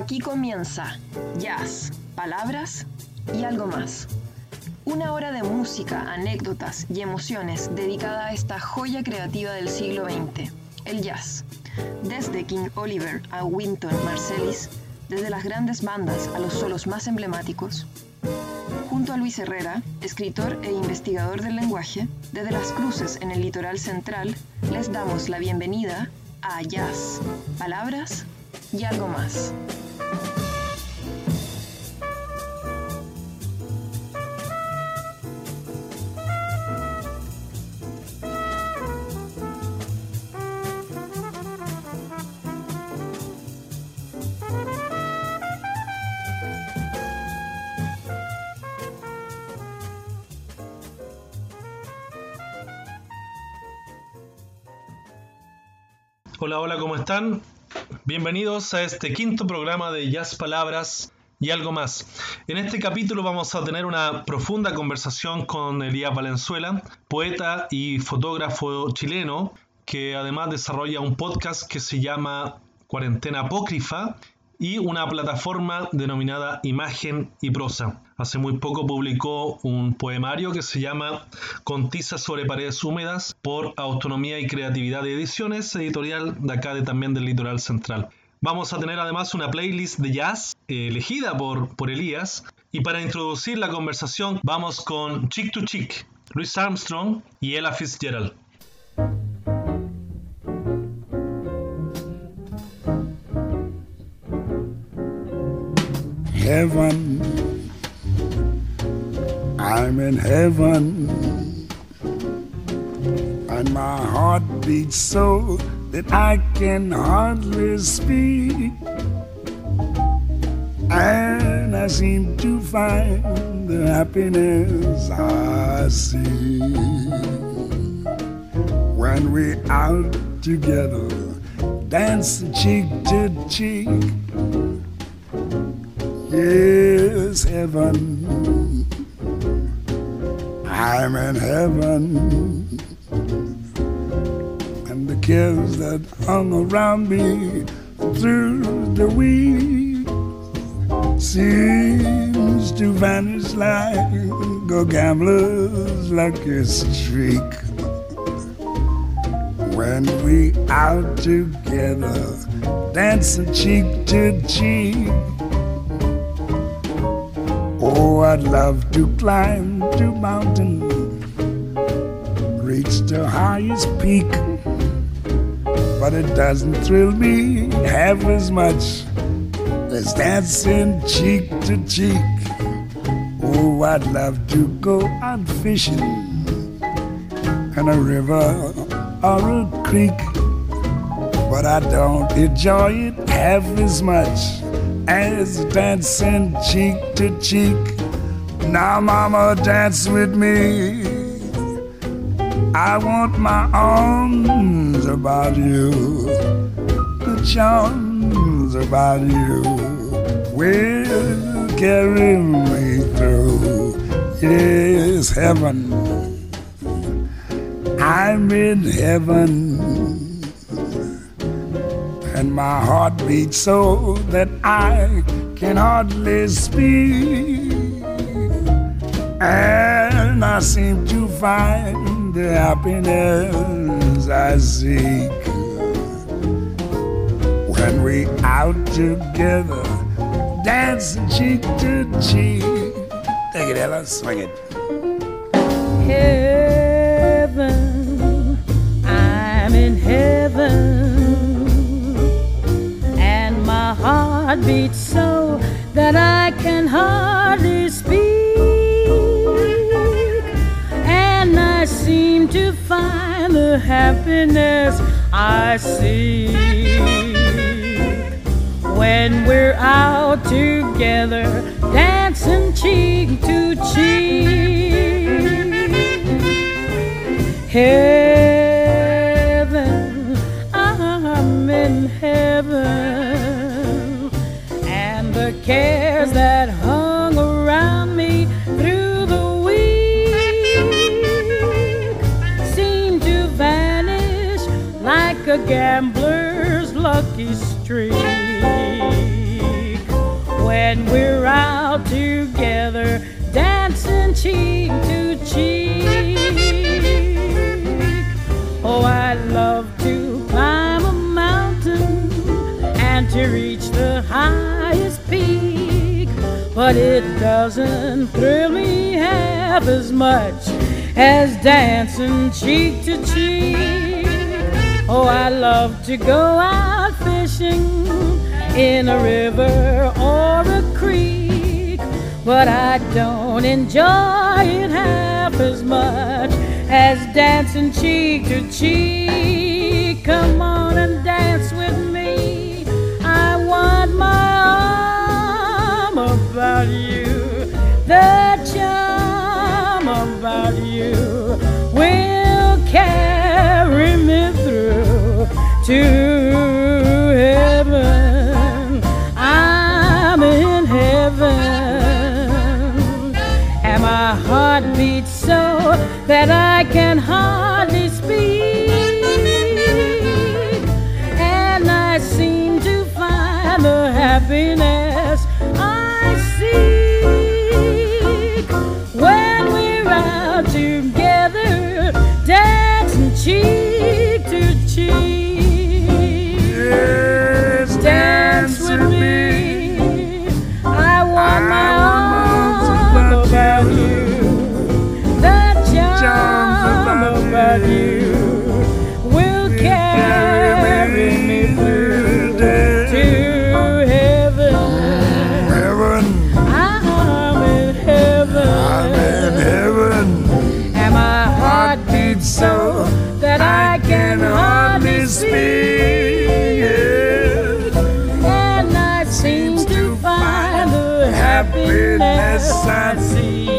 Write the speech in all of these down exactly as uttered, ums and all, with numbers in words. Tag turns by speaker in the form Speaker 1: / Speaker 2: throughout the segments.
Speaker 1: Aquí comienza Jazz, Palabras y algo más. Una hora de música, anécdotas y emociones dedicada a esta joya creativa del siglo veinte, el jazz. Desde King Oliver a Wynton Marsalis, desde las grandes bandas a los solos más emblemáticos. Junto a Luis Herrera, escritor e investigador del lenguaje, desde Las Cruces en el litoral central, les damos la bienvenida a Jazz, Palabras y algo más.
Speaker 2: Hola, hola, ¿cómo están? Bienvenidos a este quinto programa de Jazz, Palabras y algo más. En este capítulo vamos a tener una profunda conversación con Elías Valenzuela, poeta y fotógrafo chileno, que además desarrolla un podcast que se llama Cuarentena Apócrifa y una plataforma denominada Imagen y Prosa. Hace muy poco publicó un poemario que se llama Con tiza sobre paredes húmedas por Autonomía y Creatividad de Ediciones, editorial de acá de, también del Litoral Central. Vamos a tener además una playlist de jazz eh, elegida por, por Elías. Y para introducir la conversación vamos con Chick to Chick, Louis Armstrong y Ella Fitzgerald.
Speaker 3: Heaven, I'm in heaven, and my heart beats so that I can hardly speak, and I seem to find the happiness I see when we're out together, dancing cheek to cheek. Yes, heaven, I'm in heaven, and the cares that hung around me through the week seems to vanish like a gambler's lucky streak when we out together, dancing cheek to cheek. Oh, I'd love to climb to mountain, reach the highest peak, but it doesn't thrill me half as much as dancing cheek to cheek. Oh, I'd love to go out fishing in a river or a creek, but I don't enjoy it half as much as dancing cheek to cheek. Now, mama, dance with me. I want my arms about you, the charms about you will carry me through. Yes, heaven, I'm in heaven, and my heart beats so that I can hardly speak, and I seem to find the happiness I seek when we out together, dancing cheek to cheek. Take it, Ella, swing it.
Speaker 4: Heaven, I'm in heaven, my heart beats so that I can hardly speak, and I seem to find the happiness I seek when we're out together, dancing cheek to cheek. Heaven, I'm in heaven, the cares that hung around me through the week seem to vanish like a gambler's lucky streak when we're out together, dancing cheek to cheek. Oh, I love to climb a mountain and to reach the highest peak, but it doesn't thrill me half as much as dancing cheek to cheek. Oh, I love to go out fishing in a river or a creek, but I don't enjoy it half as much as dancing cheek to cheek. Come on and dance with me, I want my arm about you. The charm about you will carry me through to heaven. I'm in heaven, and my heart beats so that I can hardly speak, and I seem to find the happiness I seek when we're out together, dancing cheek to cheek.
Speaker 3: Yes,
Speaker 4: Dance with me, I want my arms about you. The charm about you will carry me through to heaven.
Speaker 3: Heaven,
Speaker 4: I'm in heaven,
Speaker 3: I'm in heaven.
Speaker 4: and my heart beats so that I can hardly speak, and I seem to find the happiness I seek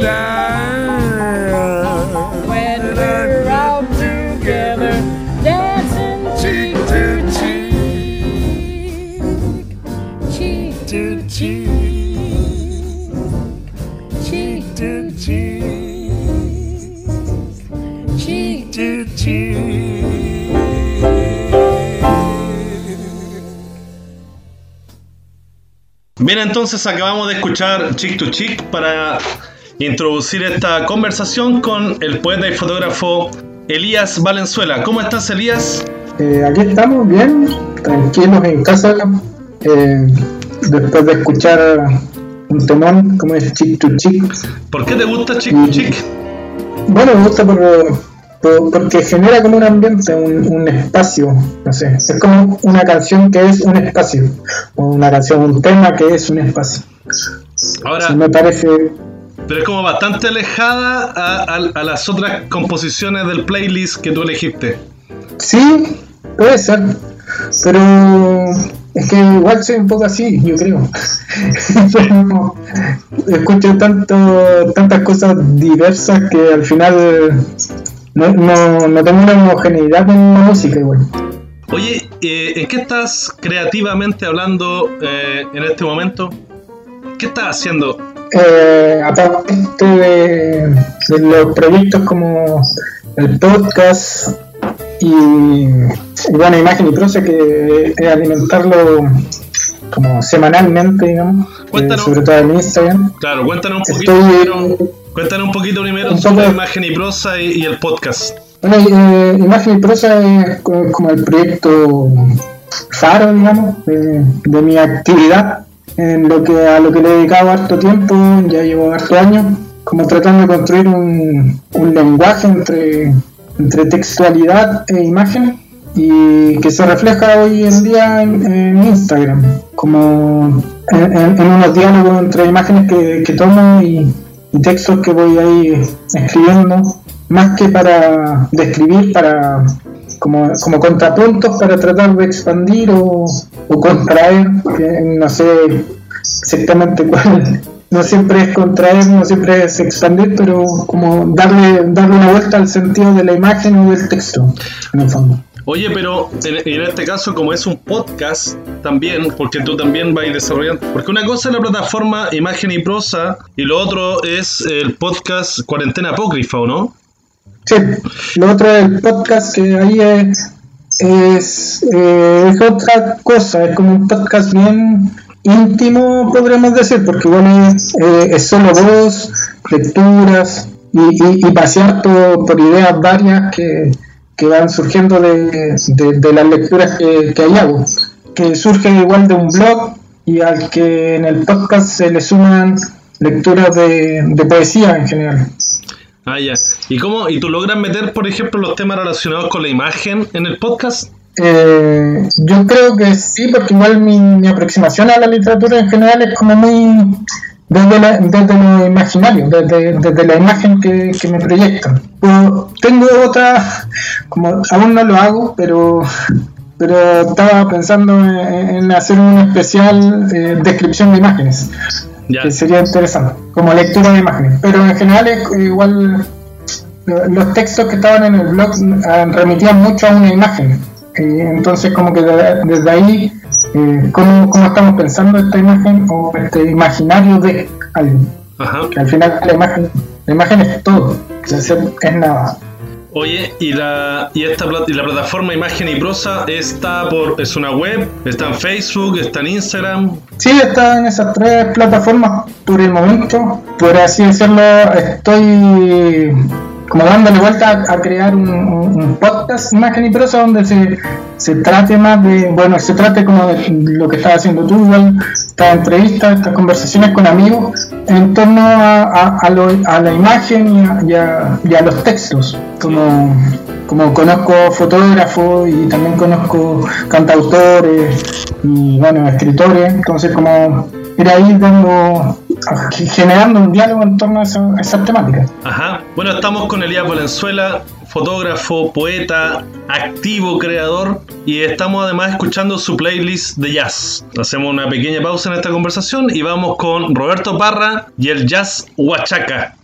Speaker 4: when we're out together, dancing cheek to cheek, cheek to cheek, cheek to cheek, cheek to cheek.
Speaker 2: Bien, entonces acabamos de escuchar Chick to Chick para introducir esta conversación con el poeta y fotógrafo Elías Valenzuela. ¿Cómo estás, Elías?
Speaker 5: Eh, aquí estamos bien, tranquilos en casa, eh, después de escuchar un temón como es Chick to Chick.
Speaker 2: ¿Por qué te gusta Chick to Chick?
Speaker 5: Bueno, me gusta por, por, porque genera como un ambiente, un, un espacio, no sé, es como una canción que es un espacio, o una canción, un tema que es un espacio.
Speaker 2: Ahora,
Speaker 5: Sí, me parece,
Speaker 2: pero es como bastante alejada a, a, a las otras composiciones del playlist que tú elegiste.
Speaker 5: sí, puede ser, pero es que igual soy un poco así, yo creo. Pero escucho tanto, tantas cosas diversas que al final no, no, no tengo una homogeneidad en la música igual.
Speaker 2: Oye, eh, ¿en qué estás creativamente hablando eh, en este momento? ¿Qué estás haciendo?
Speaker 5: Eh, aparte de, de los proyectos como el podcast y, y bueno, Imagen y Prosa, que es alimentarlo como semanalmente, digamos, eh, sobre todo en Instagram.
Speaker 2: Claro, cuéntanos un poquito
Speaker 5: Estoy,
Speaker 2: primero, cuéntanos un poquito primero
Speaker 5: un
Speaker 2: sobre
Speaker 5: poco,
Speaker 2: Imagen y Prosa y, y el podcast.
Speaker 5: Bueno, eh, Imagen y Prosa es como, como el proyecto faro, digamos, de, de mi actividad, en lo que a lo que le he dedicado harto tiempo, ya llevo harto años, como tratando de construir un, un lenguaje entre, entre textualidad e imagen, y que se refleja hoy en día en, en Instagram, como en, en, en unos diálogos entre imágenes que, que tomo y, y textos que voy ahí escribiendo, más que para describir, para como, como contrapuntos para tratar de expandir o, o contraer, que no sé exactamente cuál, no siempre es contraer, no siempre es expandir, pero como darle, darle una vuelta al sentido de la imagen o del texto, en el fondo.
Speaker 2: Oye, pero en, en este caso, como es un podcast también, porque tú también vas a ir desarrollando, porque una cosa es la plataforma Imagen y Prosa y lo otro es el podcast Cuarentena Apócrifa, ¿o no?
Speaker 5: Sí, lo otro es el podcast, que ahí es, es, eh, es otra cosa, es como un podcast bien íntimo, podríamos decir, porque igual es, eh, es solo voz, lecturas y, y, y pasear por, por ideas varias que, que van surgiendo de, de, de las lecturas que, que ahí hago, que surgen igual de un blog y al que en el podcast se le suman lecturas de, de poesía en general.
Speaker 2: Ah, ya. ¿Y cómo? ¿Y tú logras meter, por ejemplo, los temas relacionados con la imagen en el podcast?
Speaker 5: Eh, yo creo que sí, porque igual mi, mi aproximación a la literatura en general es como muy desde, la, desde lo imaginario, desde, desde la imagen que, que me proyectan. Pues tengo otra, como aún no lo hago, pero pero estaba pensando en, en hacer un especial eh, descripción de imágenes. Ya. Que sería interesante, como lectura de imágenes. Pero en general es igual, los textos que estaban en el blog remitían mucho a una imagen. Eh, entonces como que de, desde ahí, eh, ¿cómo, ¿cómo estamos pensando esta imagen o este imaginario de algo? Ajá. Que al final la imagen, la imagen es todo, es, es nada.
Speaker 2: Oye, y la y esta y la plataforma Imagen y Prosa está por es una web, está en Facebook, está en Instagram.
Speaker 5: Sí, está en esas tres plataformas por el momento. Por así decirlo, estoy como dándole vuelta a, a crear un, un, un podcast Imagen y Prosa donde se, se trate más de, bueno, se trate como de lo que estás haciendo tú, igual, estas entrevistas, estas conversaciones con amigos en torno a, a, a, lo, a la imagen y a, y, a, y a los textos. Como, como conozco fotógrafos y también conozco cantautores y bueno, escritores, entonces como ir ahí dando, generando un diálogo en torno a, esa, a esas temáticas.
Speaker 2: Ajá. Bueno, estamos con Elías Valenzuela, fotógrafo, poeta, activo, creador, y estamos además escuchando su playlist de jazz. Hacemos una pequeña pausa en esta conversación y vamos con Roberto Parra y el jazz huachaca.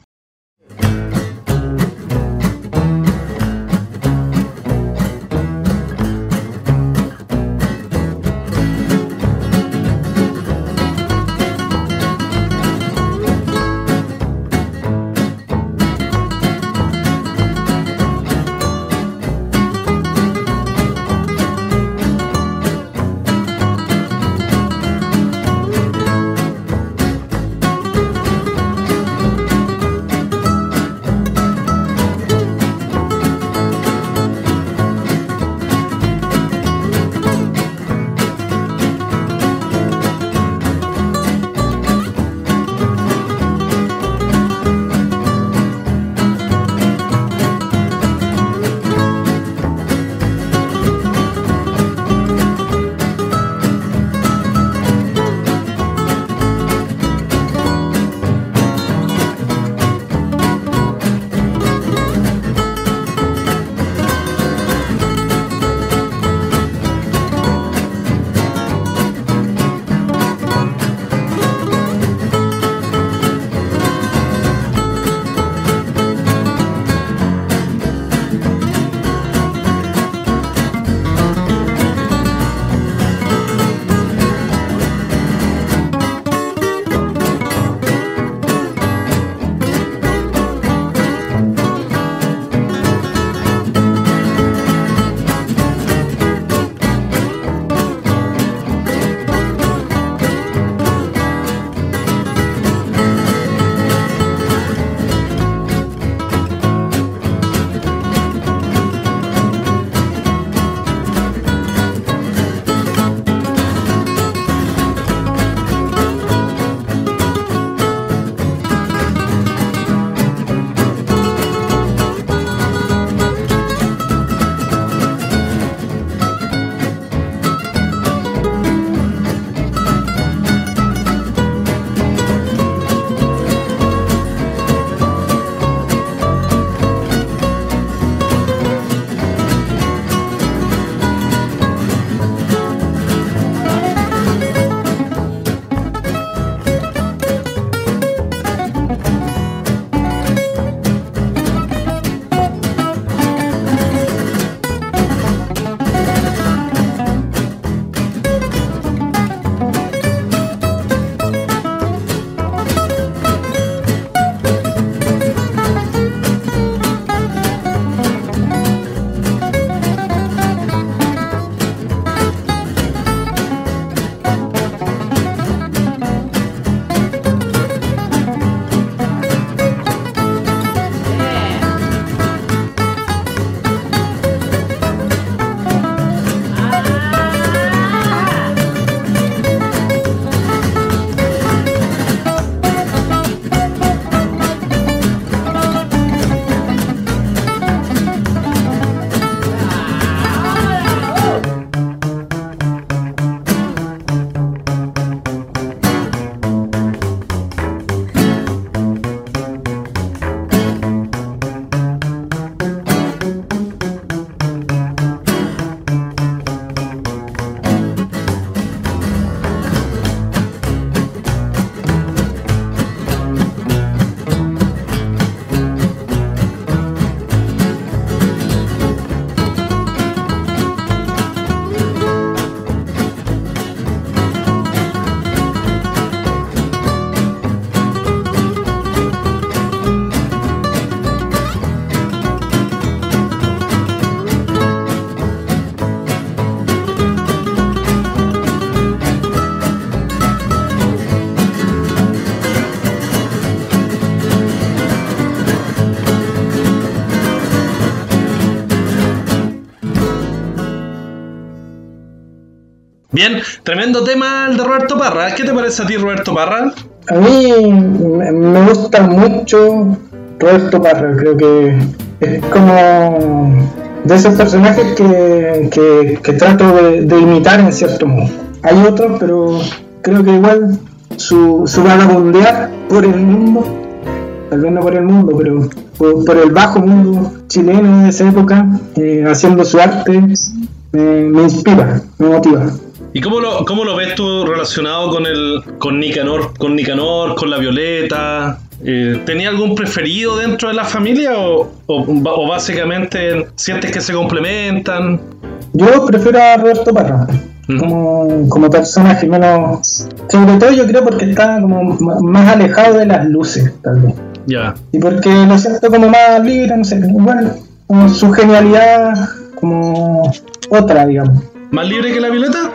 Speaker 2: Bien, tremendo tema el de Roberto Parra. ¿Qué te parece a ti, Roberto Parra?
Speaker 5: A mí me gusta mucho Roberto Parra, creo que es como de esos personajes que, que, que trato de, de imitar en cierto modo. Hay otros, pero creo que igual su, su vagabundear por el mundo, tal vez no por el mundo, pero por, por el bajo mundo chileno de esa época, eh, haciendo su arte, me, me inspira, me motiva.
Speaker 2: ¿Y cómo lo, cómo lo ves tú relacionado con el con Nicanor, con Nicanor, con la Violeta? Eh, ¿Tenía algún preferido dentro de la familia o, o, o básicamente sientes que se complementan?
Speaker 5: Yo prefiero a Roberto Parra ¿Mm? como, como personaje, menos, sobre todo yo creo porque está como más alejado de las luces, tal vez.
Speaker 2: Ya.
Speaker 5: Y porque lo siento como más libre, no sé, bueno, como su genialidad como otra, digamos.
Speaker 2: ¿Más libre que la Violeta?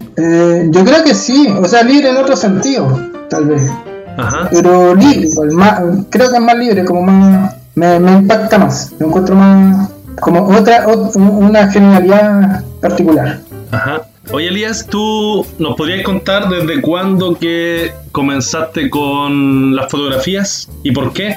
Speaker 5: Eh, yo creo que sí, o sea, libre en otro sentido, tal vez.
Speaker 2: Ajá.
Speaker 5: Pero libre, igual, más, creo que es más libre, como más, me, me impacta más, me encuentro más, como otra, otra una genialidad particular.
Speaker 2: Ajá. Oye, Elías, ¿tú nos podrías contar desde cuándo que comenzaste con las fotografías y por qué?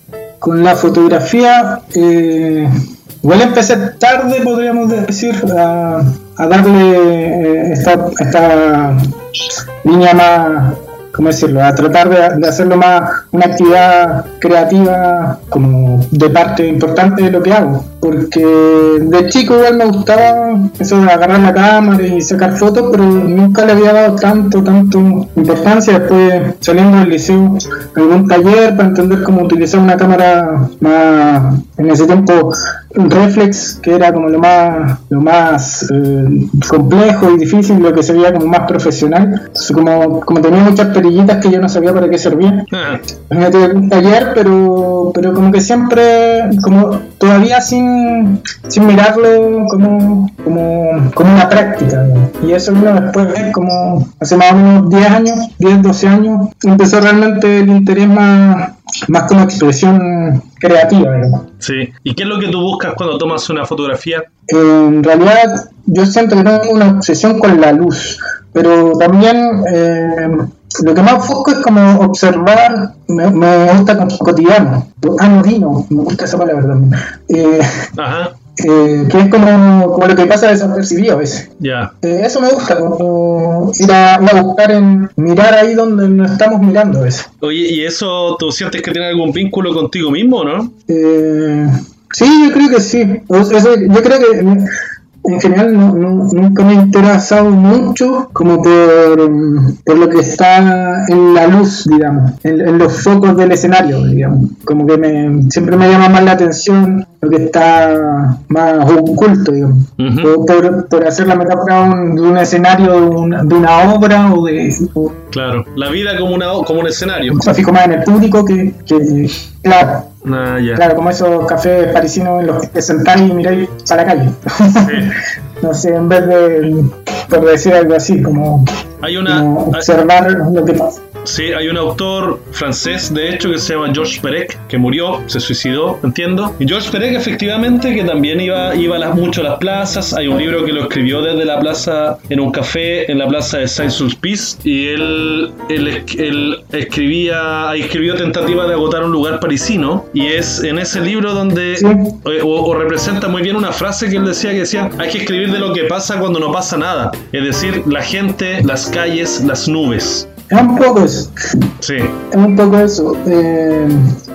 Speaker 5: Con la fotografía, eh, igual empecé tarde, podríamos decir, a, a darle eh, esta, esta línea más, ¿cómo decirlo? A tratar de, de hacerlo más una actividad creativa como de parte importante de lo que hago. Porque de chico igual me gustaba eso de agarrar la cámara y sacar fotos, pero nunca le había dado tanto, tanto importancia. Después saliendo del liceo, algún taller para entender cómo utilizar una cámara más, en ese tiempo, un reflex, que era como lo más lo más eh, complejo y difícil, lo que se veía como más profesional. Entonces, como, como tenía muchas perillitas que yo no sabía para qué servían, me metí en un taller, pero, pero como que siempre, como todavía sin sin mirarlo como, como, como una práctica, ¿no? Y eso uno después ve como hace más o menos diez años, diez, doce años, empezó realmente el interés más, más como expresión creativa, digamos.
Speaker 2: Sí. ¿Y qué es lo que tú buscas cuando tomas una fotografía?
Speaker 5: Eh, en realidad yo siento que tengo una obsesión con la luz, pero también eh, lo que más busco es como observar, me, me gusta cotidiano, anodino, me gusta esa palabra también. Eh,
Speaker 2: Ajá.
Speaker 5: Eh, que es como, como lo que pasa desapercibido a veces.
Speaker 2: Ya.
Speaker 5: Eh, eso me gusta, como ir a, ir a buscar en mirar ahí donde nos estamos mirando a veces.
Speaker 2: Oye, ¿y eso tú sientes que tiene algún vínculo contigo mismo, no?
Speaker 5: Eh, sí, yo creo que sí. O, eso, yo creo que en, en general no, no, nunca me he interesado mucho como por, por lo que está en la luz, digamos, en, en los focos del escenario, digamos. Como que me, siempre me llama más la atención lo que está más oculto, digamos. Uh-huh. por, por hacer la metáfora un, de un escenario, de una, de una obra o de... O,
Speaker 2: claro, la vida como, una, como un escenario.
Speaker 5: Me fijo más en el público que... que claro.
Speaker 2: Ah, yeah.
Speaker 5: Claro, como esos cafés parisinos en los que te sentáis y miráis para la calle. Sí. No sé, en vez de, por decir algo así, como,
Speaker 2: hay una,
Speaker 5: como observar hay, lo que pasa.
Speaker 2: Sí, hay un autor francés, de hecho, que se llama Georges Perec, que murió, se suicidó, entiendo. Y Georges Perec, efectivamente, que también iba, iba a las, mucho a las plazas. Hay un libro que lo escribió desde la plaza, en un café, en la plaza de Saint-Sulpice. Y él, él, él escribía, escribió tentativa de agotar un lugar parisino. Y es en ese libro donde, sí. o, o representa muy bien una frase que él decía, que decía, hay que escribir de lo que pasa cuando no pasa nada. Es decir, la gente, las calles, las nubes.
Speaker 5: Es un poco eso.
Speaker 2: Sí.
Speaker 5: Es un poco eso. Eh,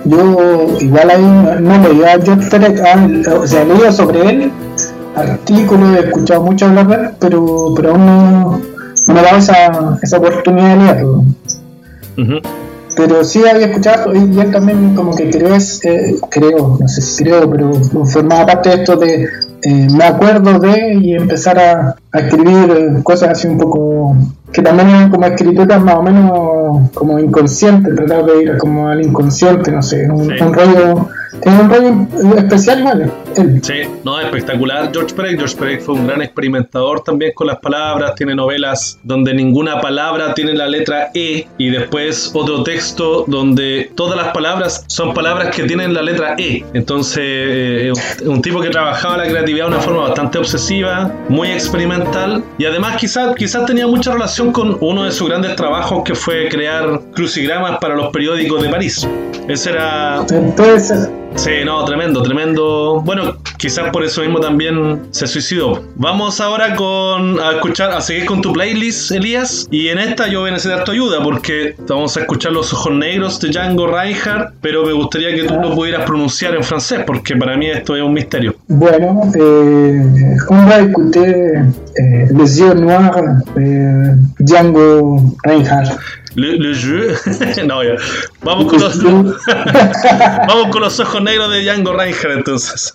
Speaker 5: yo igual ahí no, no leía a Georges Perec, ah, o sea, he leído sobre él, artículos, he escuchado mucho hablar de él, pero, pero aún no, no me he dado esa, esa oportunidad de leerlo. Uh-huh. Pero sí había escuchado, y él también como que creo, es, eh, creo, no sé si creo, pero formaba parte de esto de eh, me acuerdo de y empezar a, a escribir eh, cosas así un poco, que también eran como escrituras más o menos como inconscientes, tratar de ir como al inconsciente, no sé, un, sí. un rollo tiene un rollo especial igual. Él.
Speaker 2: Sí, no, espectacular George Perec. George Perec fue un gran experimentador también con las palabras, tiene novelas donde ninguna palabra tiene la letra E y después otro texto donde todas las palabras son palabras que tienen la letra E. Entonces, eh, un tipo que trabajaba la creatividad de una forma bastante obsesiva, muy experimental y además quizás quizás tenía mucha relación con uno de sus grandes trabajos que fue crear crucigramas para los periódicos de París. Ese era...
Speaker 5: Entonces,
Speaker 2: Sí, no, tremendo, tremendo. Bueno, quizás por eso mismo también se suicidó. Vamos ahora con a escuchar, a seguir con tu playlist, Elías. Y en esta yo voy a necesitar tu ayuda porque vamos a escuchar Los Ojos Negros de Django Reinhardt, pero me gustaría que tú lo pudieras pronunciar en francés porque para mí esto es un misterio.
Speaker 5: Bueno, eh, on va écouter eh, Les Yeux Noirs de Django Reinhardt.
Speaker 2: Le, le jeu. No, ya. Vamos con los Vamos con Los Ojos Negros de Django Reinhardt entonces.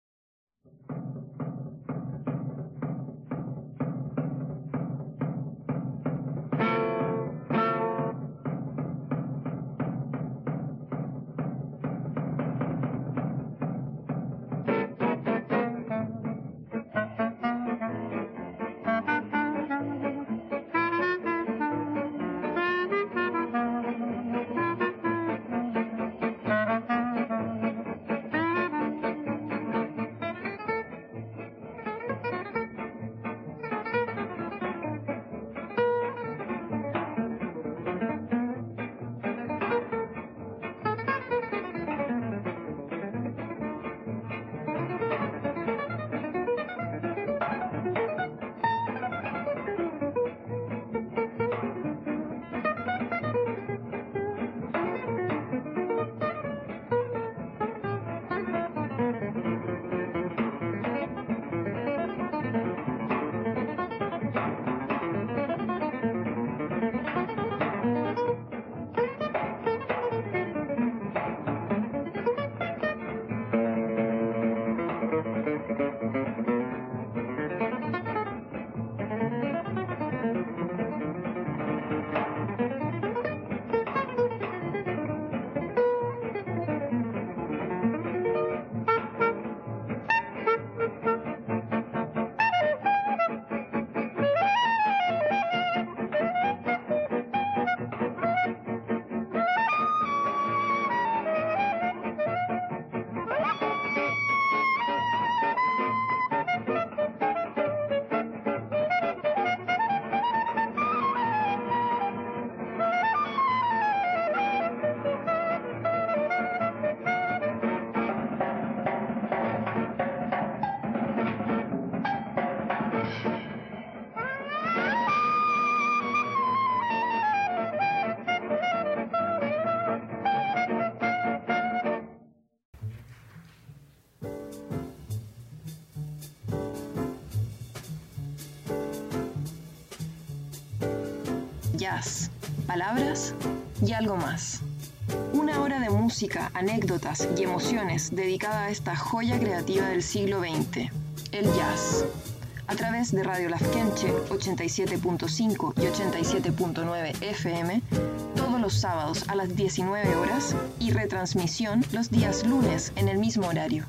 Speaker 1: Jazz, palabras y algo más. Una hora de música, anécdotas y emociones dedicada a esta joya creativa del siglo veinte, el jazz. A través de Radio Lafkenche ochenta y siete punto cinco y ochenta y siete punto nueve F M, todos los sábados a las diecinueve horas y retransmisión los días lunes en el mismo horario.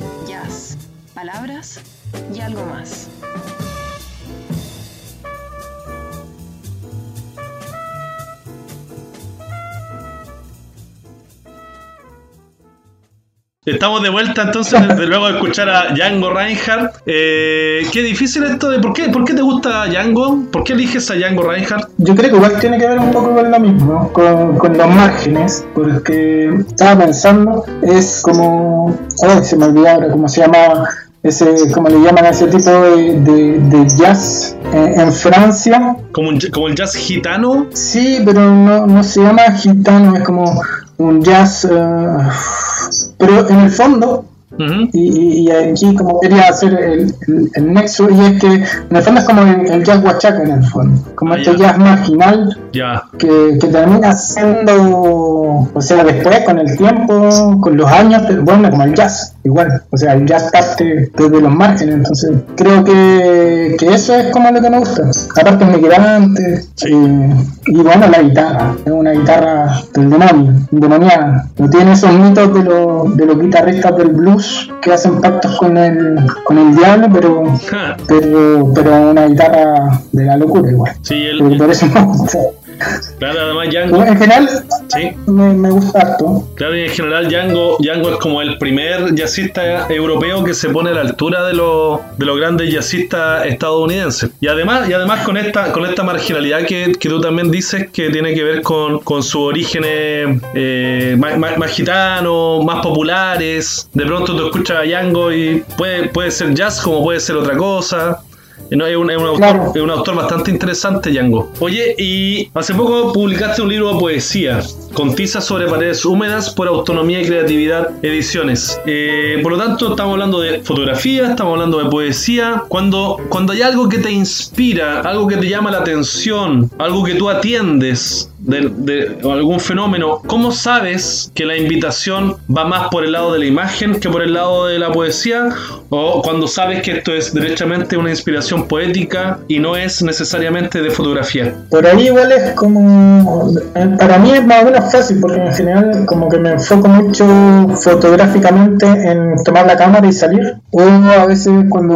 Speaker 1: Jazz, palabras y algo más.
Speaker 2: Estamos de vuelta entonces, desde luego de escuchar a Django Reinhardt. Eh, qué difícil esto de... ¿por qué, ¿Por qué te gusta Django? ¿Por qué eliges a Django Reinhardt?
Speaker 5: Yo creo que igual tiene que ver un poco con lo mismo, con, con los márgenes, porque estaba pensando, es como... Ay, se me olvidó ahora cómo se llama... Ese, como le llaman a ese tipo de, de, de jazz eh, en Francia.
Speaker 2: ¿Como, un, ¿Como el jazz gitano?
Speaker 5: Sí, pero no, no se llama gitano, es como un jazz... Uh, pero en el fondo, uh-huh. y, y aquí como quería hacer el, el, el nexo, y es que en el fondo es como el, el jazz huachaca en el fondo, como ah, este yeah. jazz marginal
Speaker 2: yeah.
Speaker 5: que, que termina siendo, o sea, después con el tiempo, con los años, bueno, como el jazz. igual, o sea, el jazz parte desde los márgenes, entonces creo que, que eso es como lo que me gusta. Aparte es muy grande,
Speaker 2: Sí.
Speaker 5: eh, y bueno, la guitarra, es una guitarra del demonio, endemoniada. No tiene esos mitos de los, de los guitarristas del blues que hacen pactos con el, con el diablo, pero,
Speaker 2: Ja.
Speaker 5: pero, pero una guitarra de la locura igual.
Speaker 2: Sí, el,
Speaker 5: Por, por eso me gusta.
Speaker 2: claro, además Django,
Speaker 5: En general,
Speaker 2: sí,
Speaker 5: me, me gusta harto.
Speaker 2: claro, y en general Django, Django es como el primer jazzista europeo que se pone a la altura de los de los grandes jazzistas estadounidenses. Y además, y además con esta con esta marginalidad que, que tú también dices que tiene que ver con, con sus orígenes eh, más, más, más gitanos, más populares. De pronto tú escuchas a Django y puede, puede ser jazz como puede ser otra cosa. No, es, un, es, un autor,
Speaker 5: Claro.
Speaker 2: es un autor bastante interesante, Django. Oye, y hace poco publicaste un libro de poesía, con tizas sobre paredes húmedas por Autonomía y Creatividad Ediciones. Eh, por lo tanto, estamos hablando de fotografía, estamos hablando de poesía. Cuando, cuando hay algo que te inspira, algo que te llama la atención, algo que tú atiendes, de, de algún fenómeno, ¿cómo sabes que la invitación va más por el lado de la imagen que por el lado de la poesía? O cuando sabes que esto es derechamente una inspiración poética y no es necesariamente de fotografía.
Speaker 5: Por ahí igual es como, para mí es más o menos fácil, porque en general como que me enfoco mucho fotográficamente en tomar la cámara y salir, o a veces cuando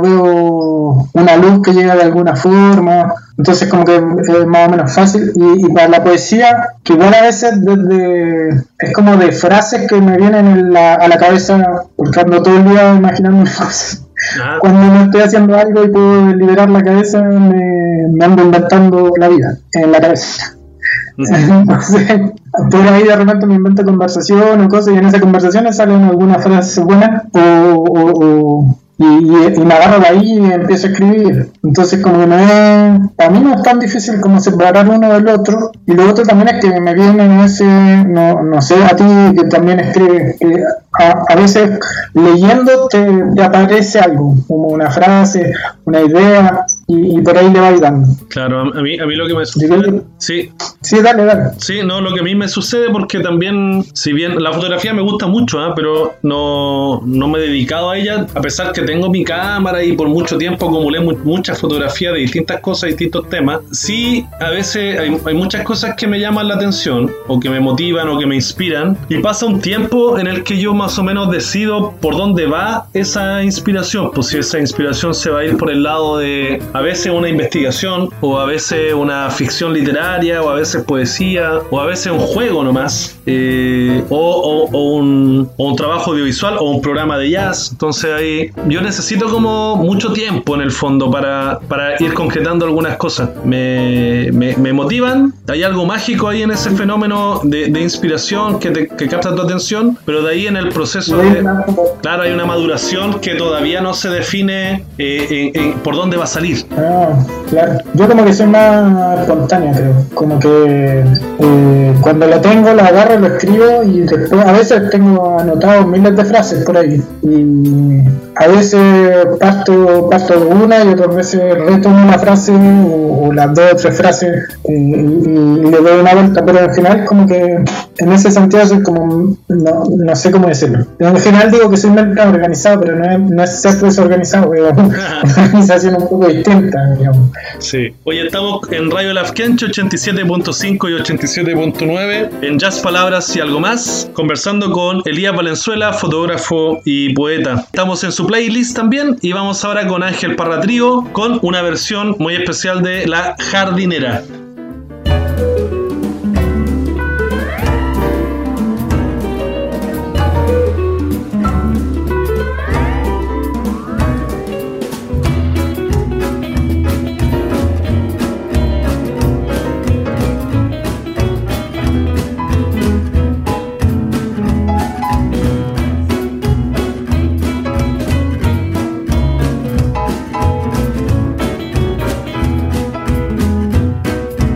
Speaker 5: veo una luz que llega de alguna forma, entonces como que es más o menos fácil. Y, y para la poesía, que igual a veces desde, es como de frases que me vienen en la, a la cabeza, porque ando todo el día imaginando frases.
Speaker 2: Ah,
Speaker 5: Cuando no estoy haciendo algo y puedo liberar la cabeza, me, me ando inventando la vida en la cabeza. Entonces, por ahí de repente me invento conversación o cosas, y en esas conversaciones salen algunas frases buenas, o, o, o y, y, y me agarro de ahí y empiezo a escribir. Entonces como que no es, para mí no es tan difícil como separar uno del otro. Y lo otro también es que me viene en ese, no, no sé, a ti que también escribes, que a, a veces leyendo te, te aparece algo, como una frase, una idea, y, y por ahí le vas dando.
Speaker 2: claro, a mí, a mí lo que me sucede... Sí,
Speaker 5: Sí, dale, dale.
Speaker 2: sí, no, lo que a mí me sucede porque también, si bien la fotografía me gusta mucho, ¿eh? pero no, no me he dedicado a ella, a pesar que tengo mi cámara y por mucho tiempo acumulé mu- muchas fotografías de distintas cosas, distintos temas. Sí, a veces hay, hay muchas cosas que me llaman la atención, o que me motivan, o que me inspiran, y pasa un tiempo en el que yo más o menos decido por dónde va esa inspiración. Pues si esa inspiración se va a ir por el lado de a veces una investigación, o a veces una ficción literaria, o a veces poesía, o a veces un juego nomás, eh, o, o, o, un, o un trabajo audiovisual, o un programa de jazz. Entonces ahí yo necesito como mucho tiempo en el fondo para, para ir concretando algunas cosas. Me, me, me motivan, hay algo mágico ahí en ese fenómeno de, de inspiración que, te, que capta tu atención, pero de ahí en el proceso de... Claro, hay una maduración que todavía no se define eh, en, en por dónde va a salir.
Speaker 5: Ah, claro. Yo como que soy más espontáneo, creo. Como que eh, cuando lo tengo, lo agarro, lo escribo, y después a veces tengo anotado miles de frases por ahí. Y a veces parto, parto de una, y otras veces retomo una frase o, o las dos o tres frases y, y, y le doy una vuelta. Pero en general como que en ese sentido soy como, no, no sé cómo decirlo. En general digo que soy más organizado, pero no es, no es ser desorganizado, es una organización un poco distinta, digamos.
Speaker 2: Sí. Hoy estamos en Radio Lafkenche ochenta y siete punto cinco y ochenta y siete punto nueve en Jazz, Palabras y Algo Más, conversando con Elías Valenzuela, fotógrafo y poeta. Estamos en su playlist también, y vamos ahora con Ángel Parra Trío con una versión muy especial de La Jardinera.
Speaker 6: Thank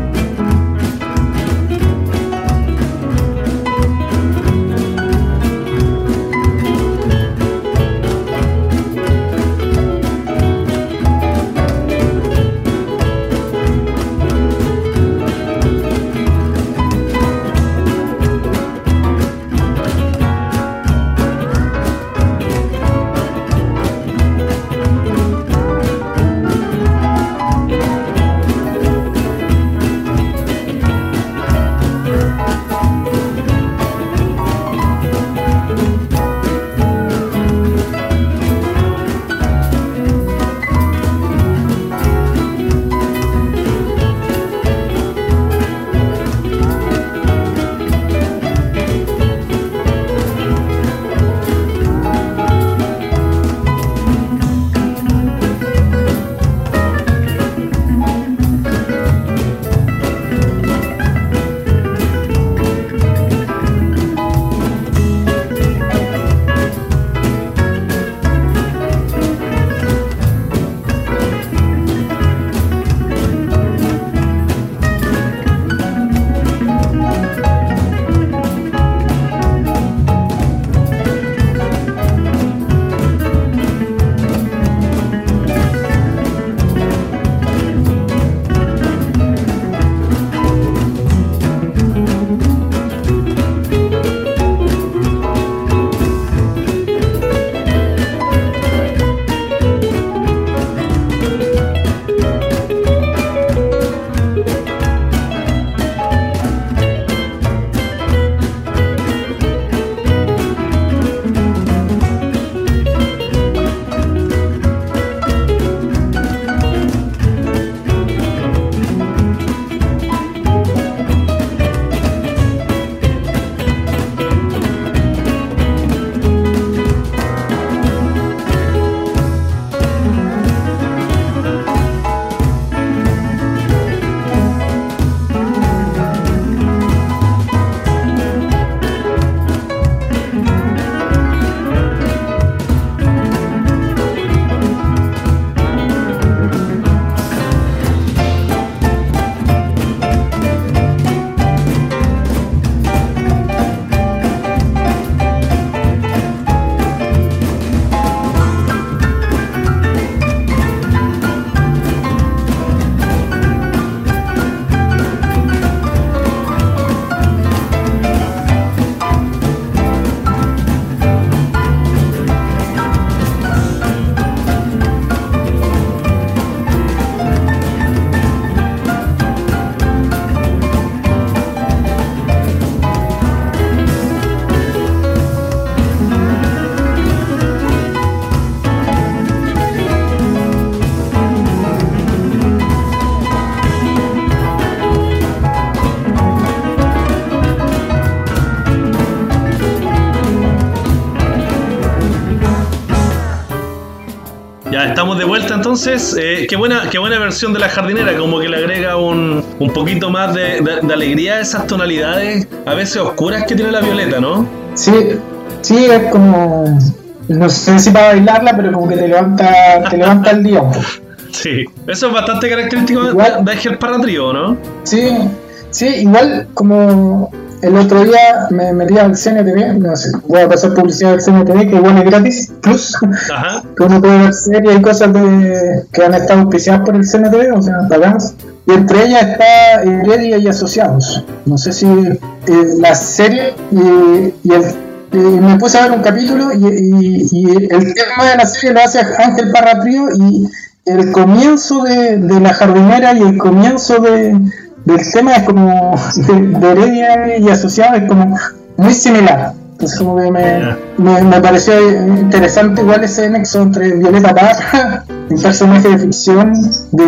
Speaker 2: estamos de vuelta entonces. Eh, qué buena, qué buena versión de La Jardinera, como que le agrega un, un poquito más de, de, de alegría a esas tonalidades a veces oscuras que tiene la Violeta, ¿no?
Speaker 5: Sí, sí, es como, no sé si para bailarla, pero como que te levanta, te levanta el día un poco.
Speaker 2: Sí, eso es bastante característico
Speaker 5: igual,
Speaker 2: de Ángel Parra Trío, ¿no?
Speaker 5: Sí, sí, igual como el otro día me metí al C N T V, no sé, voy a pasar publicidad del C N T V, que igual es gratis, plus,
Speaker 2: Ajá.
Speaker 5: que uno puede ver series y cosas de, que han estado auspiciadas por el C N T V, o sea, pagamos. Y entre ellas está Heredia y Asociados. No sé si eh, la serie y, y el y me puse a ver un capítulo y, y, y el tema de la serie lo hace Ángel Parra Trío y el comienzo de, de La Jardinera y el comienzo de, del tema es como de, de Heredia y Asociados es como muy similar. Entonces como que me, me, me pareció interesante igual ese nexo entre Violeta Parra, un personaje de ficción de,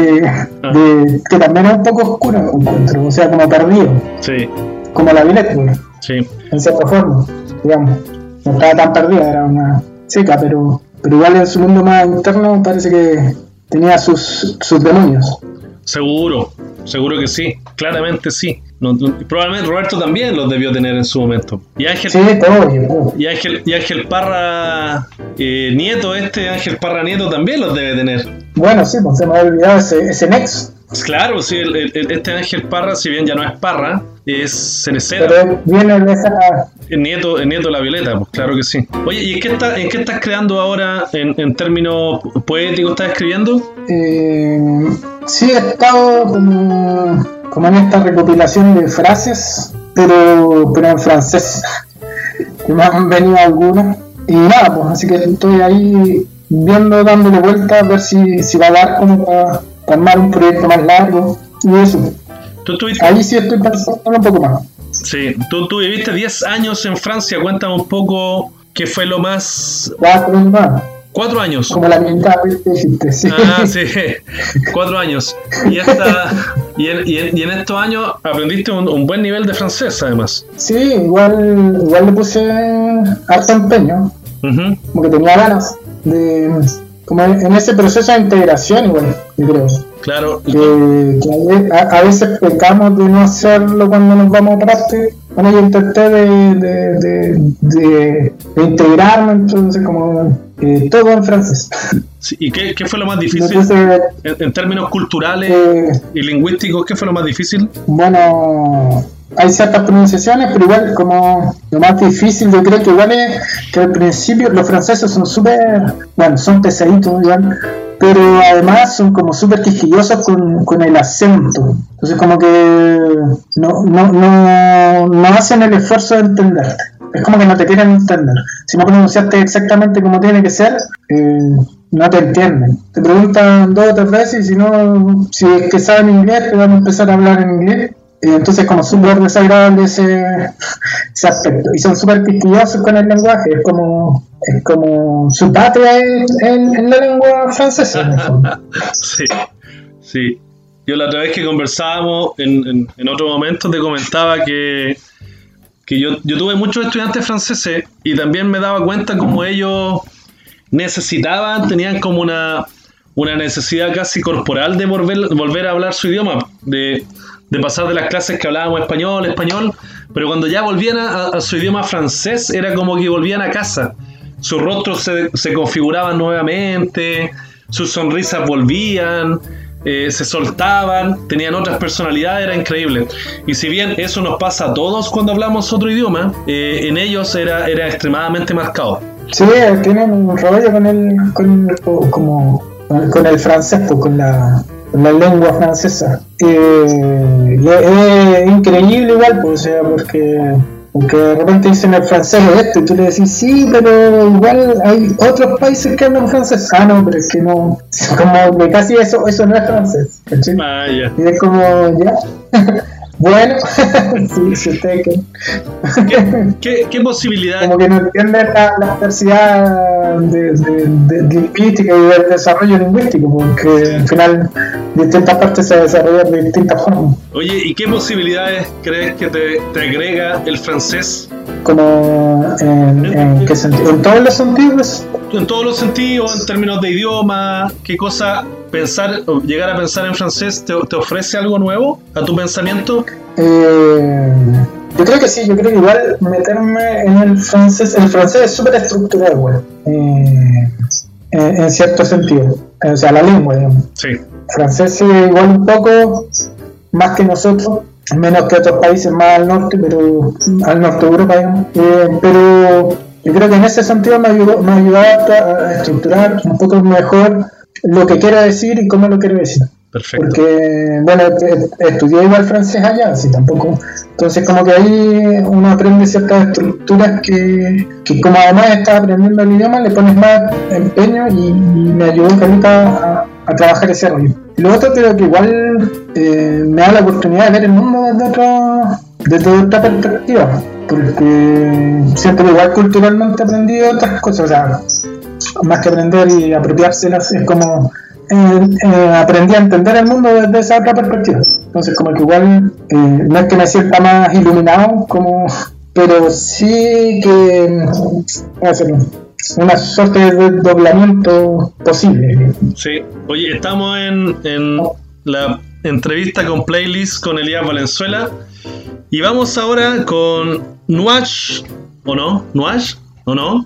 Speaker 5: de que también es un poco oscuro, encuentro, o sea, como perdido.
Speaker 2: Sí.
Speaker 5: Como la Violeta, ¿no?
Speaker 2: Sí.
Speaker 5: En cierta forma, digamos. No estaba tan perdida, era una seca, pero, pero igual en su mundo más interno parece que tenía sus, sus demonios.
Speaker 2: Seguro, seguro que sí, claramente sí. No, no, probablemente Roberto también los debió tener en su momento. Y Ángel,
Speaker 5: sí, todo, todo.
Speaker 2: Y Ángel, y Ángel Parra eh, Nieto, este Ángel Parra Nieto también los debe tener.
Speaker 5: Bueno, sí, pues se me había olvidado ese, ese nexo.
Speaker 2: Claro, sí, el, el, este Ángel Parra, si bien ya no es Parra, es Cereceda.
Speaker 5: Pero viene de esa...
Speaker 2: El nieto, el nieto de la Violeta, pues claro que sí. Oye, ¿y en qué, está, en qué estás creando ahora en, en términos poéticos? ¿Estás escribiendo?
Speaker 5: Eh, sí, he estado como, como en esta recopilación de frases, pero, pero en francés. Que me han venido algunas. Y nada, pues así que estoy ahí viendo, dándole vuelta a ver si, si va a dar como para, para armar un proyecto más largo y eso.
Speaker 2: ¿Tú tuviste...
Speaker 5: Ahí sí estoy pensando un poco más.
Speaker 2: Sí, tú, tú viviste diez años en Francia, cuéntame un poco qué fue lo más...
Speaker 5: Cuatro más.
Speaker 2: Cuatro años.
Speaker 5: Como la mitad que dijiste, sí.
Speaker 2: Ah, sí, cuatro años. Y, esta, y, en, y, en, y en estos años aprendiste un, un buen nivel de francés, además.
Speaker 5: Sí, igual, igual le puse harto empeño, uh-huh. Como que tenía ganas de... Como en ese proceso de integración igual, yo creo.
Speaker 2: Claro.
Speaker 5: Que, que a, a veces pecamos de no hacerlo cuando nos vamos a parte. Bueno, yo intenté de, de, de, de, de integrarme, entonces como eh, todo en francés.
Speaker 2: Sí, ¿y qué, qué fue lo más difícil?
Speaker 5: Entonces,
Speaker 2: en, en términos culturales
Speaker 5: eh,
Speaker 2: y lingüísticos, ¿qué fue lo más difícil?
Speaker 5: Bueno... Hay ciertas pronunciaciones, pero igual como lo más difícil yo creo que igual es que al principio los franceses son súper, bueno, son pesaditos igual, pero además son como súper quisquillosos con, con el acento. Entonces como que no, no, no, no hacen el esfuerzo de entenderte. Es como que no te quieren entender. Si no pronunciaste exactamente como tiene que ser, eh, no te entienden. Te preguntan dos o tres veces y si no, si es que saben inglés, te van a empezar a hablar en inglés. Entonces como súper desagradable ese, ese aspecto y son súper quisquillosos con el lenguaje, es como es como su patria en, en, en la lengua francesa.
Speaker 2: Sí, sí. Yo la otra vez que conversábamos en, en, en otro momento te comentaba que, que yo, yo tuve muchos estudiantes franceses y también me daba cuenta como ellos necesitaban, tenían como una, una necesidad casi corporal de volver, volver a hablar su idioma, de de pasar de las clases que hablábamos español, español, pero cuando ya volvían a, a su idioma francés era como que volvían a casa. Sus rostros se, se configuraban nuevamente, sus sonrisas volvían, eh, se soltaban, tenían otras personalidades, era increíble. Y si bien eso nos pasa a todos cuando hablamos otro idioma, eh, en ellos era, era extremadamente marcado.
Speaker 5: Sí, tienen un rollo con el, con, como, con el francés, con la... la lengua francesa. Eh, es increíble igual, pues, o sea, porque, porque de repente dicen el francés es esto y tú le decís sí, pero igual hay otros países que hablan francés. Ah, no, pero es que no, como que casi eso, eso no es francés. ¿Cachai?
Speaker 2: Ah, ya.
Speaker 5: Y es como, ya. Bueno, sí, si ustedes que...
Speaker 2: ¿Qué, qué, ¿Qué posibilidades?
Speaker 5: Como que no entienden la, la diversidad de, de, de, de lingüística y del desarrollo lingüístico, porque al final distintas partes se desarrollan de distintas formas.
Speaker 2: Oye, ¿y qué posibilidades crees que te, te agrega el francés
Speaker 5: Como en, en qué sentido, en todos los sentidos.
Speaker 2: En todos los sentidos, en términos de idioma, ¿qué cosa pensar, llegar a pensar en francés te, te ofrece algo nuevo a tu pensamiento?
Speaker 5: Eh, yo creo que sí, yo creo que igual meterme en el francés, el francés es súper estructurado, güey, eh, en, en cierto sentido, o sea, la lengua, digamos.
Speaker 2: Sí.
Speaker 5: El francés sí, igual un poco más que nosotros, menos que otros países más al norte, pero al norte de Europa, digamos. Eh, pero yo creo que en ese sentido me ayudó, me ayudó a estructurar un poco mejor lo que quiero decir y cómo lo quiero decir.
Speaker 2: Perfecto.
Speaker 5: Porque, bueno, estudié igual francés allá, así tampoco. Entonces, como que ahí uno aprende ciertas estructuras que, que como además estás aprendiendo el idioma, le pones más empeño y, y me ayudó caleta a, a trabajar ese rollo. Y lo otro creo que igual eh, me da la oportunidad de ver el mundo desde, otro, desde otra perspectiva. Porque siempre igual culturalmente aprendí otras cosas, o sea, más que aprender y apropiárselas, es como eh, eh, aprendí a entender el mundo desde esa otra perspectiva. Entonces como que igual eh, no es que me sienta más iluminado, como, pero sí que hacer una suerte de doblamiento posible.
Speaker 2: Sí, oye, estamos en, en la entrevista con Playlist con Elías Valenzuela y vamos ahora con Nuage, ¿o no? ¿Nuage? ¿O no?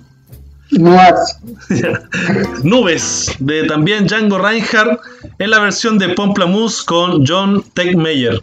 Speaker 2: Nubes, de también Django Reinhardt, en la versión de Pomplamoose con John Tegmeyer.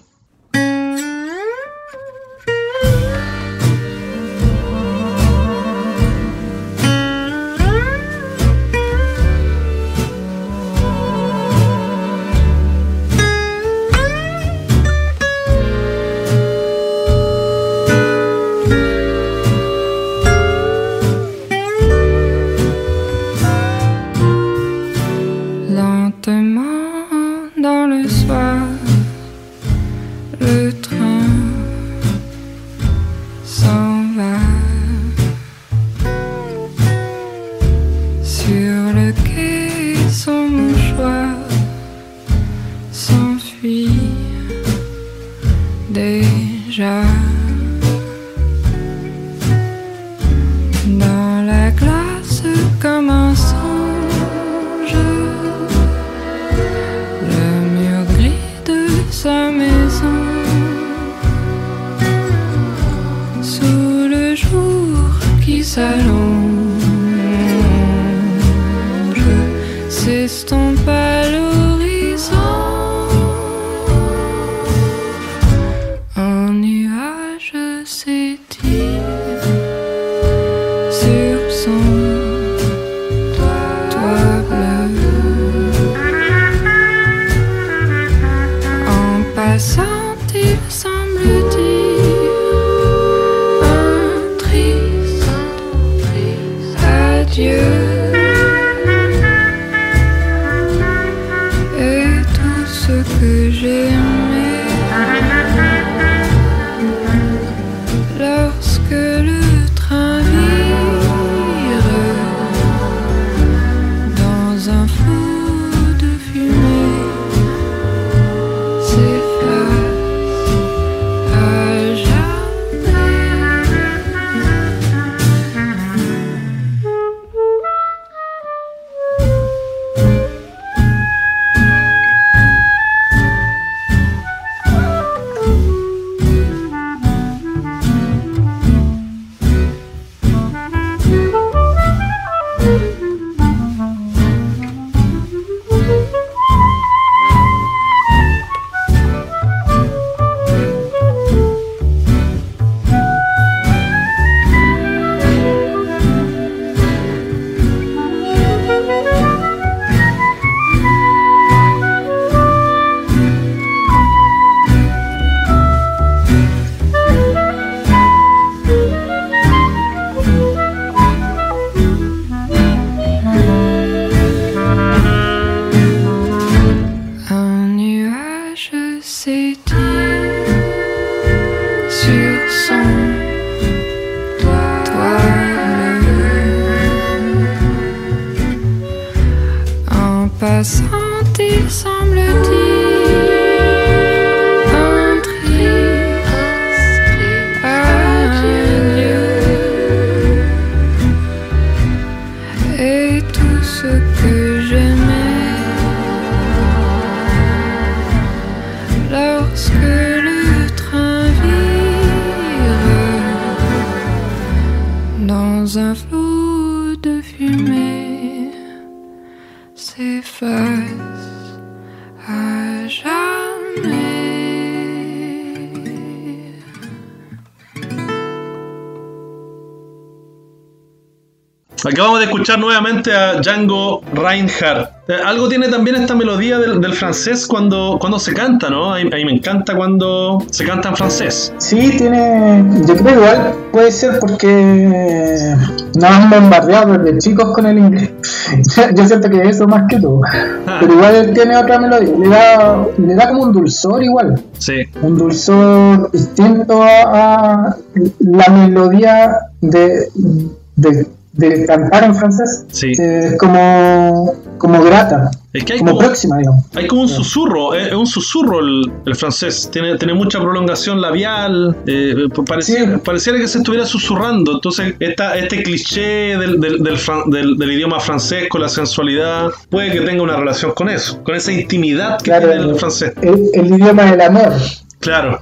Speaker 6: Adieu. lorsque le train vire dans un flot de fumée, s'efface à jamais.
Speaker 2: Acabamos de escuchar nuevamente a Django Reinhardt. Eh, algo tiene también esta melodía del, del francés cuando, cuando se canta, ¿no? A mí, a mí me encanta cuando se canta en francés.
Speaker 5: Sí, tiene. Yo creo que igual puede ser porque nos han bombardeado desde chicos con el inglés. Yo siento que eso más que todo. Pero igual él tiene otra melodía. Le da, le da como un dulzor igual.
Speaker 2: Sí.
Speaker 5: Un dulzor distinto a, a la melodía de. de de cantar en francés,
Speaker 2: sí.
Speaker 5: eh, como, como grata,
Speaker 2: es que hay
Speaker 5: como,
Speaker 2: como
Speaker 5: próxima, digamos.
Speaker 2: Hay como un susurro, es eh, un susurro el, el francés, tiene, tiene mucha prolongación labial, eh, pareciera, sí. pareciera que se estuviera susurrando, entonces esta, este cliché del, del, del, del, del idioma francés con la sensualidad puede que tenga una relación con eso, con esa intimidad que
Speaker 5: claro,
Speaker 2: tiene el, el francés.
Speaker 5: El, el idioma del amor.
Speaker 2: Claro.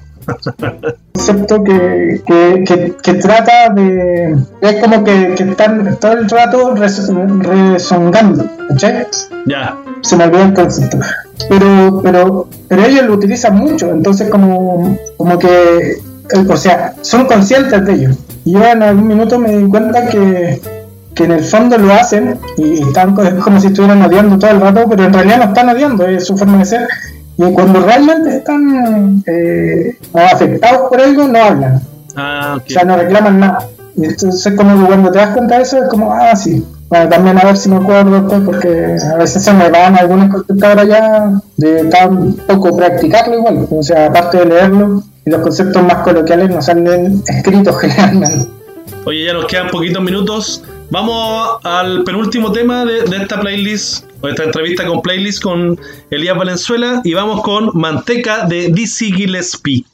Speaker 5: Concepto que, que, que, que trata de. Es como que, que están todo el rato res, rezongando, ¿cachai?
Speaker 2: Ya.
Speaker 5: Se me olvidó el concepto. Pero, pero, pero ellos lo utilizan mucho, entonces, como, como que. O sea, son conscientes de ello. Y yo en algún minuto me di cuenta que. que en el fondo lo hacen y están es como si estuvieran odiando todo el rato, pero en realidad no están odiando, es su forma de ser. Y cuando realmente están eh, afectados por algo, no hablan.
Speaker 2: Ah, okay.
Speaker 5: O sea, no reclaman nada. Y entonces, como que cuando te das cuenta de eso, es como, ah, sí. Bueno, también a ver si me acuerdo después, porque a veces se me van algunos conceptos ahora ya de tan poco practicarlo igual. O sea, aparte de leerlo, y los conceptos más coloquiales no salen escritos generalmente.
Speaker 2: Oye, ya nos quedan poquitos minutos. Vamos al penúltimo tema de, de esta playlist, o esta entrevista con playlist con Elías Valenzuela, y vamos con Manteca de Dizzy Gillespie.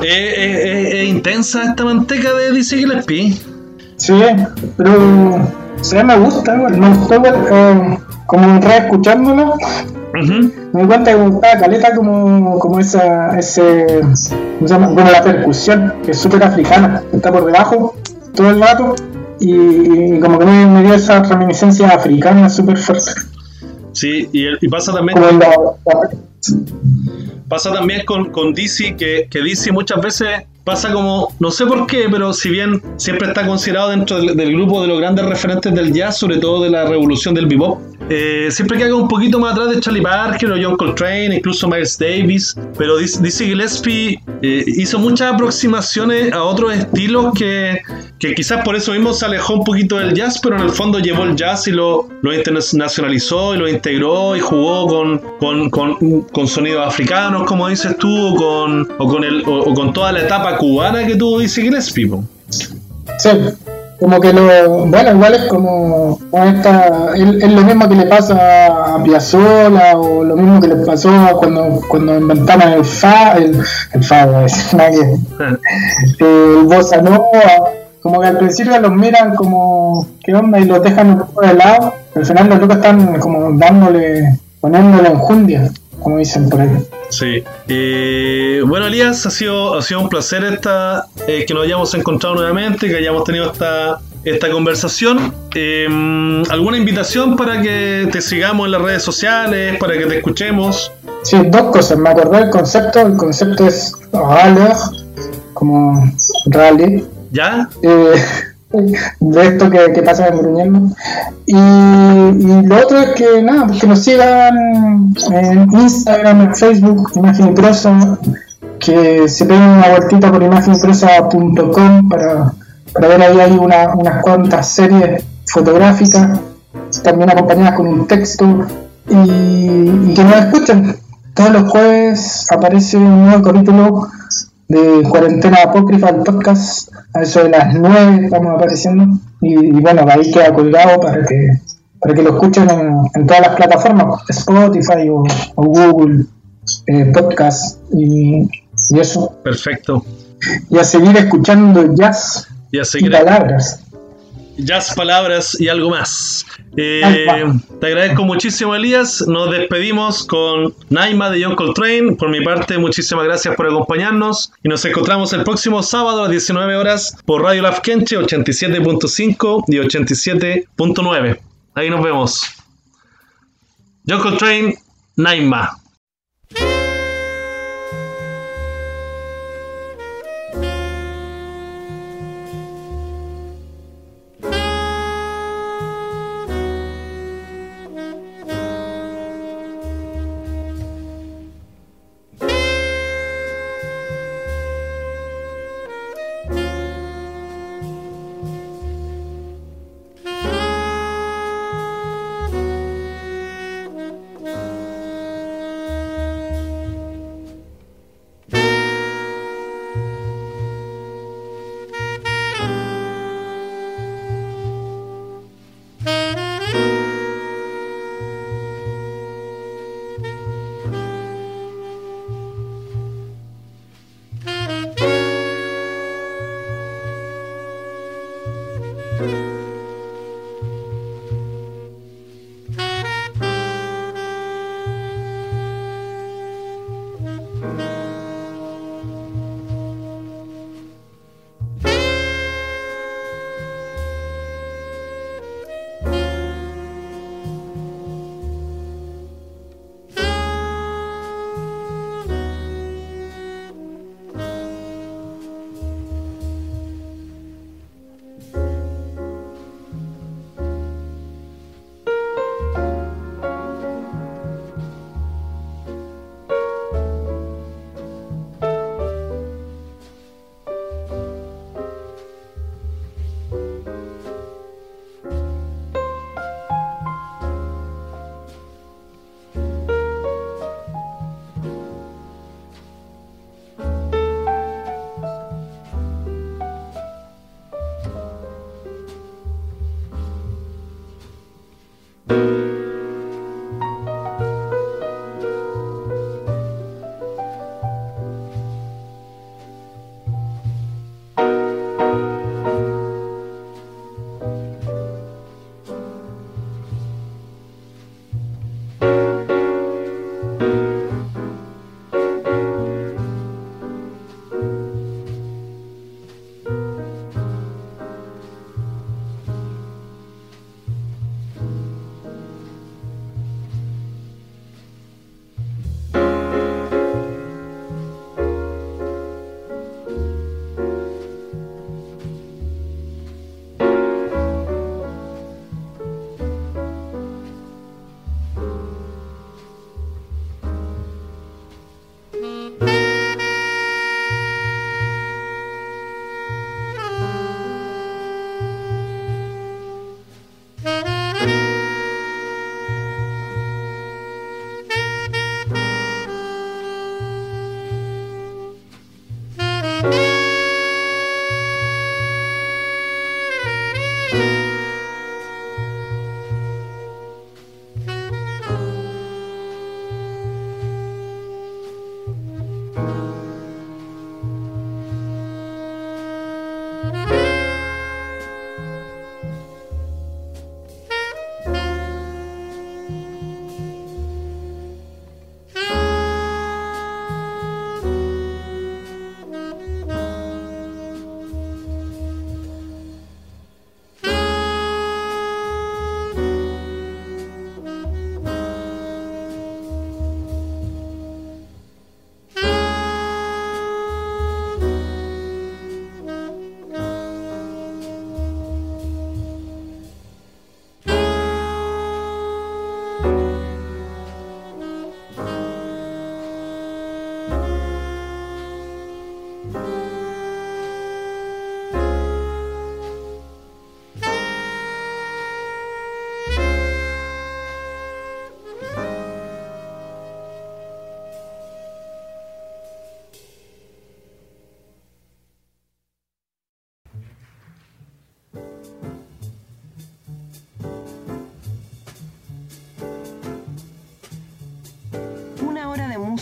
Speaker 2: es intensa esta manteca de Dizzy Gillespie.
Speaker 5: Sí, pero sí, me gusta, igual, me gustó igual, eh, como reescuchándolo. Uh-huh. Me di cuenta que me gustaba caleta como, como esa, ese, ¿cómo se llama? Bueno, la percusión, que es súper africana, está por debajo todo el rato, y, y como que me, me dio esa reminiscencia africana súper fuerte.
Speaker 2: Sí, y, y pasa también
Speaker 5: como
Speaker 2: con,
Speaker 5: la, la,
Speaker 2: pasa también con, con Dizzy, que, que Dizzy muchas veces pasa como, no sé por qué, pero si bien siempre está considerado dentro del, del grupo de los grandes referentes del jazz, sobre todo de la revolución del bebop, eh, siempre queda un poquito más atrás de Charlie Parker o John Coltrane, incluso Miles Davis, pero Dizzy Gillespie eh, hizo muchas aproximaciones a otros estilos que, que quizás por eso mismo se alejó un poquito del jazz, pero en el fondo llevó el jazz y lo, lo internacionalizó y lo integró y jugó con, con, con, con sonidos africanos, como dices tú, o con, o con, el, o, o con toda la etapa cubana que tuvo Dizzy Gillespie.
Speaker 5: Sí, como que lo, bueno, igual es como, como esta, es, es lo mismo que le pasa a Piazzolla, o lo mismo que le pasó cuando, cuando inventaron el fa, el, el fa, es nada que, el bossa nova, como que al principio los miran como, ¿qué onda? Y los dejan un poco de lado, al final los locos están como dándole, poniéndole enjundia, como dicen por ahí.
Speaker 2: Sí. Eh, bueno, Elías, ha sido, ha sido un placer esta, eh, que nos hayamos encontrado nuevamente, que hayamos tenido esta, esta conversación. Eh, ¿Alguna invitación para que te sigamos en las redes sociales, para que te escuchemos?
Speaker 5: Sí, dos cosas. Me acordé del concepto. El concepto es rally, como rally.
Speaker 2: ¿Ya?
Speaker 5: Eh, de esto que, que pasa en Gruñendo. Y, y lo otro es que nada, pues que nos sigan en Instagram, en Facebook, Imagen y Prosa, que se peguen una vueltita por imagen y prosa punto com para, para ver ahí hay una, unas cuantas series fotográficas, también acompañadas con un texto, y, y que nos escuchen. Todos los jueves aparece un nuevo capítulo de Cuarentena Apócrifa, el podcast, a eso de las nueve estamos apareciendo, y, y bueno, ahí queda colgado para que para que lo escuchen en, en todas las plataformas, Spotify o, o Google eh, Podcast, y, y eso.
Speaker 2: Perfecto.
Speaker 5: Y a seguir escuchando jazz
Speaker 2: y, a seguir
Speaker 5: y palabras.
Speaker 2: Jazz, palabras y algo más. Eh, te agradezco muchísimo, Elías. Nos despedimos con Naima de John Coltrane. Por mi parte, muchísimas gracias por acompañarnos y nos encontramos el próximo sábado a las diecinueve horas por Radio Lafkenche ochenta y siete punto cinco y ochenta y siete punto nueve. Ahí nos vemos. John Coltrane, Naima.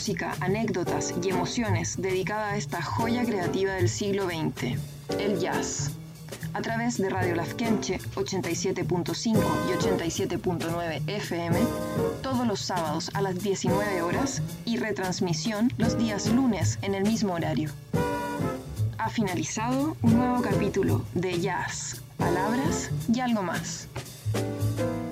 Speaker 1: música, anécdotas y emociones dedicada a esta joya creativa del siglo veinte, el jazz, a través de Radio Lafkenche ochenta y siete punto cinco y ochenta y siete punto nueve F M, todos los sábados a las diecinueve horas y retransmisión los días lunes en el mismo horario. Ha finalizado un nuevo capítulo de Jazz, Palabras y algo más.